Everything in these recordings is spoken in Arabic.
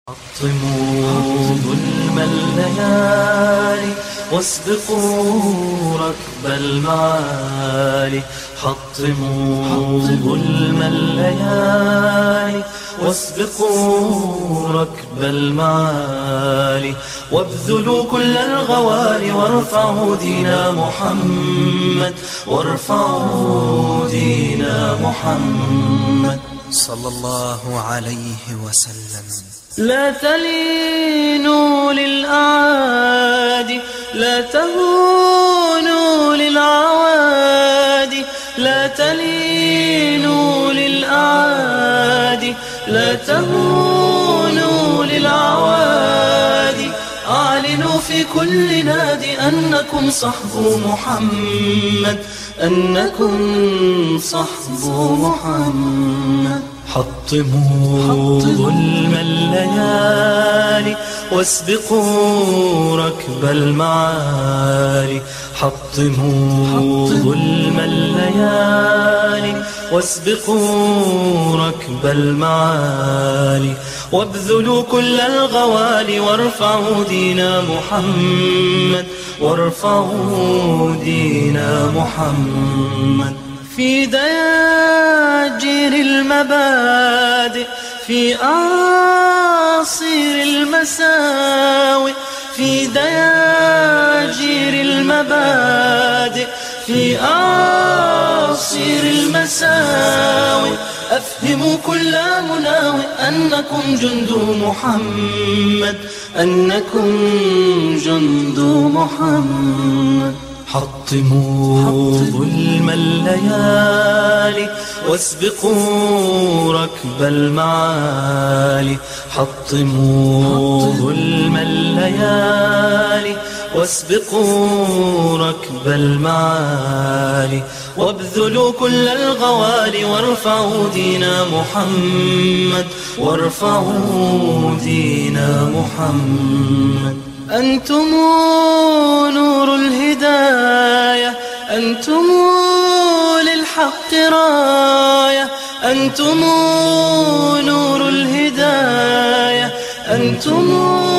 حطموا ظلم الليالي واسبقوا ركب المعالي. حطموا ظلم الليالي واسبقوا ركب المعالي. وابذلوا كل الغوالي وارفعوا دين محمد، وارفعوا دين محمد صلى الله عليه وسلم. لا تلينوا للأعادي، لا تهونوا للعوادي. لا تلينوا للأعادي، لا تهونوا للعوادي. أعلنوا في كل نادي أنكم صحب محمد، أنكم صحب محمد. حطموا ظلم الليالي واسبقوا ركب المعالي. حطموا ظلم الليالي واسبقوا ركب المعالي. وابذلوا كل الغوالي وارفعوا دين محمد، وارفعوا دين محمد. في دياجير المبادئ، في أعاصير المساوئ. في دياجير المبادئ، في أعاصير المساوئ. أفهموا كل مناوئ أنكم جند محمد، أنكم جند محمد. حطموا ظلم الليالي واسبقوا ركب المعالي. حطموا ظلم الليالي واسبقوا ركب المعالي. وابذلوا كل الغوالي وارفعوا دين محمد، وارفعوا دين محمد. أنتم نور الهداية، أنتم للحق راية. أنتم نور الهداية، أنتم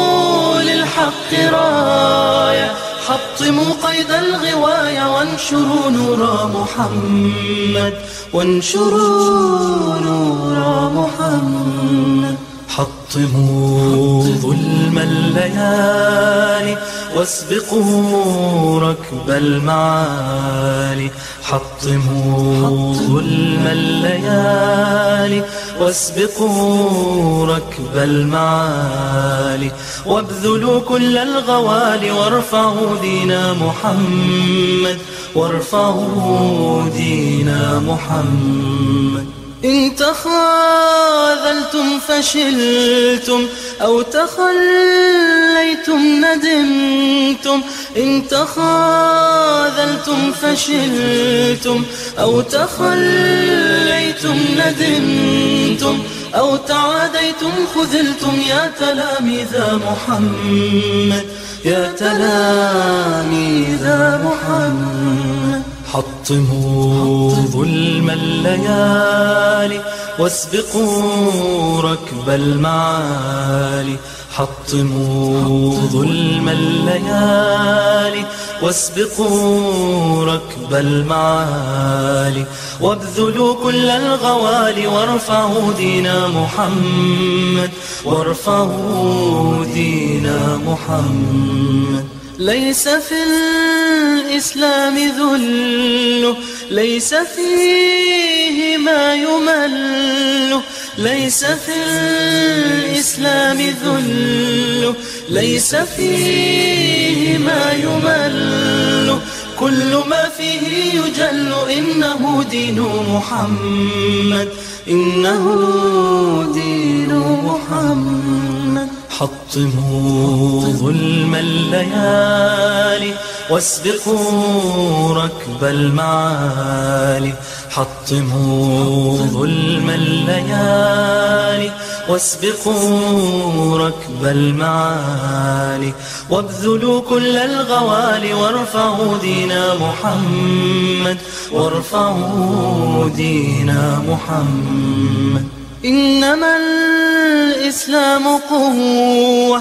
للحق راية. حطموا قيد الغواية وانشروا نور محمد، وانشروا نور محمد. حطموا ظلم الليالي واسبقوا ركب المعالي. حطموا ظلم الليالي واسبقوا ركب المعالي. وابذلوا كل الغوالي وارفعوا دين محمد، وارفعوا دين محمد. إن تخاذلتم فشلتم أو تخليتم ندمتم. إن تخاذلتم فشلتم أو تخليتم ندمتم، أو تعاديتم خذلتم. يا تلاميذ محمد، يا تلاميذ محمد. حطموا ظلم الليالي واسبقوا ركب المعالي. حطموا ظلم الليالي واسبقوا ركب المعالي. وابذلوا كل الغوالي وارفعوا دين محمد، وارفعوا دين محمد. ليس في الإسلام ذل، ليس فيه ما يمل. ليس في الإسلام ذل، ليس فيه ما يمل. كل ما فيه يجل إنه دين محمد، إنه دين محمد. حطموا ظلم الليالي واسبقوا ركب المعالي. حطموا ظلم الليالي واسبقوا ركب المعالي. وابذلوا كل الغوالي وارفعوا دين محمد، وارفعوا دين محمد. إنما الإسلام قوة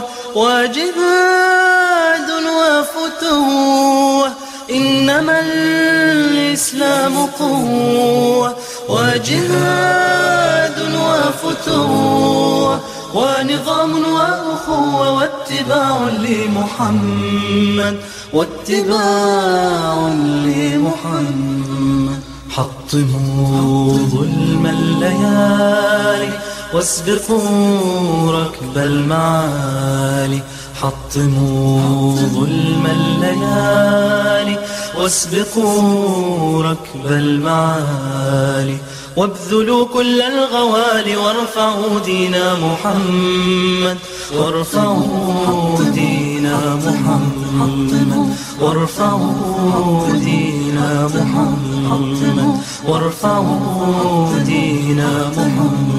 وجهاد وفتوة، إنما الإسلام قوة وجهاد وفتوة، ونظام وأخوة واتباع لمحمد، واتباع لمحمد. حطموا ظلم الليالي واسبقوا ركب المعالي، حطموا ظلم الليالي واسبقوا ركب المعالي، وابذلوا كل الغوالي وارفعوا دين محمد، وارفعوا دين محمد، وارفعوا دين محمد، وارفعوا دين محمد.